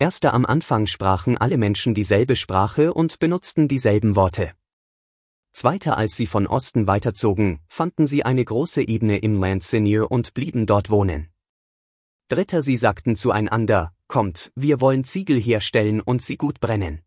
Am Anfang sprachen alle Menschen dieselbe Sprache und benutzten dieselben Worte. Zweiter, als sie von Osten weiterzogen, fanden sie eine große Ebene im Land Sinir und blieben dort wohnen. Dritter, sie sagten zueinander, kommt, wir wollen Ziegel herstellen und sie gut brennen.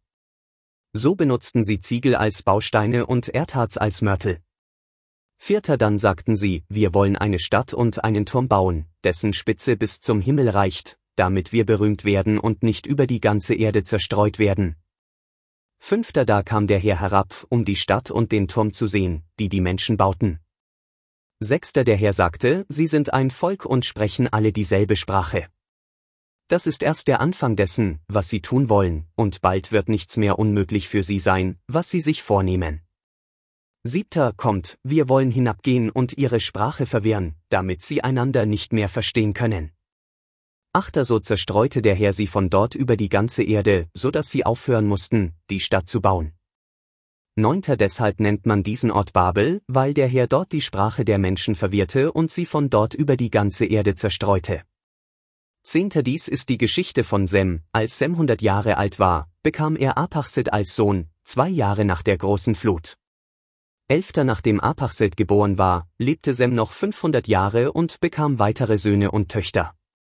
So benutzten sie Ziegel als Bausteine und Erdharz als Mörtel. Vierter, dann sagten sie, wir wollen eine Stadt und einen Turm bauen, dessen Spitze bis zum Himmel reicht, damit wir berühmt werden und nicht über die ganze Erde zerstreut werden. Fünfter, da kam der Herr herab, um die Stadt und den Turm zu sehen, die die Menschen bauten. Sechster, der Herr sagte, sie sind ein Volk und sprechen alle dieselbe Sprache. Das ist erst der Anfang dessen, was sie tun wollen, und bald wird nichts mehr unmöglich für sie sein, was sie sich vornehmen. Siebter, kommt, wir wollen hinabgehen und ihre Sprache verwirren, damit sie einander nicht mehr verstehen können. Achter, so zerstreute der Herr sie von dort über die ganze Erde, so dass sie aufhören mussten, die Stadt zu bauen. Neunter, deshalb nennt man diesen Ort Babel, weil der Herr dort die Sprache der Menschen verwirrte und sie von dort über die ganze Erde zerstreute. Zehnter, dies ist die Geschichte von Sem. Als Sem 100 Jahre alt war, bekam er Arpachsad als Sohn, 2 Jahre nach der großen Flut. 11. nachdem Arpachsad geboren war, lebte Sem noch 500 Jahre und bekam weitere Söhne und Töchter.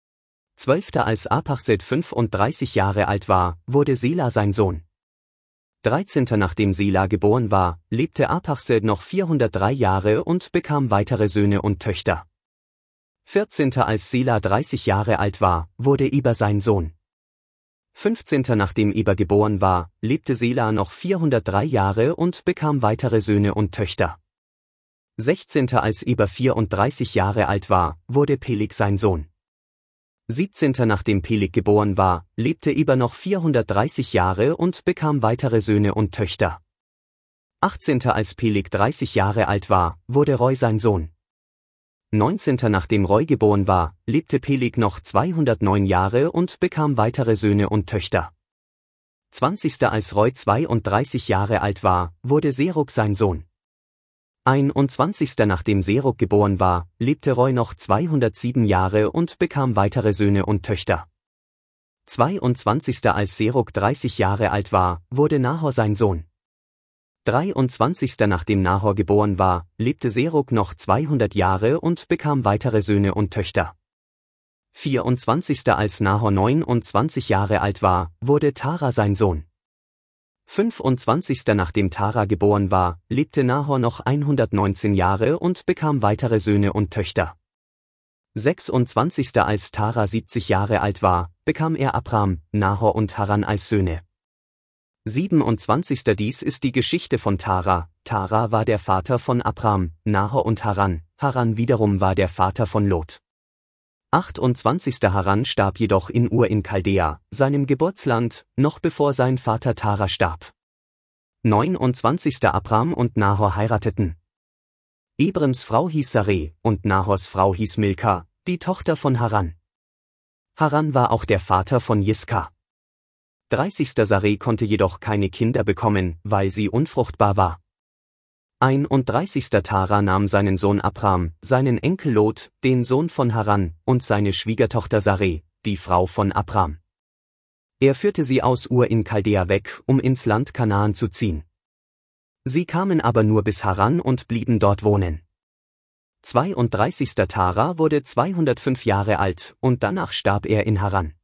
12. als Arpachsad 35 Jahre alt war, wurde Sela sein Sohn. 13. nachdem Sela geboren war, lebte Arpachsad noch 403 Jahre und bekam weitere Söhne und Töchter. 14. als Sela 30 Jahre alt war, wurde Eber sein Sohn. 15. nachdem Eber geboren war, lebte Sela noch 403 Jahre und bekam weitere Söhne und Töchter. 16. als Eber 34 Jahre alt war, wurde Peleg sein Sohn. 17. nachdem Peleg geboren war, lebte Eber noch 430 Jahre und bekam weitere Söhne und Töchter. 18. als Peleg 30 Jahre alt war, wurde Reu sein Sohn. 19. nachdem Reu geboren war, lebte Peleg noch 209 Jahre und bekam weitere Söhne und Töchter. 20. als Reu 32 Jahre alt war, wurde Serug sein Sohn. 21. nachdem Serug geboren war, lebte Reu noch 207 Jahre und bekam weitere Söhne und Töchter. 22. als Serug 30 Jahre alt war, wurde Nahor sein Sohn. 23. nachdem Nahor geboren war, lebte Serug noch 200 Jahre und bekam weitere Söhne und Töchter. 24. als Nahor 29 Jahre alt war, wurde Tara sein Sohn. 25. nachdem Tara geboren war, lebte Nahor noch 119 Jahre und bekam weitere Söhne und Töchter. 26. als Tara 70 Jahre alt war, bekam er Abram, Nahor und Haran als Söhne. 27. dies ist die Geschichte von Tara. Tara war der Vater von Abram, Nahor und Haran. Haran wiederum war der Vater von Lot. 28. Haran starb jedoch in Ur in Chaldea, seinem Geburtsland, noch bevor sein Vater Tara starb. 29. Abram und Nahor heirateten. Abrams Frau hieß Sareh, und Nahors Frau hieß Milka, die Tochter von Haran. Haran war auch der Vater von Jiska. 30. Sareh konnte jedoch keine Kinder bekommen, weil sie unfruchtbar war. 31. Tara nahm seinen Sohn Abram, seinen Enkel Lot, den Sohn von Haran, und seine Schwiegertochter Sareh, die Frau von Abram. Er führte sie aus Ur in Chaldea weg, um ins Land Kanaan zu ziehen. Sie kamen aber nur bis Haran und blieben dort wohnen. 32. Tara wurde 205 Jahre alt, und danach starb er in Haran.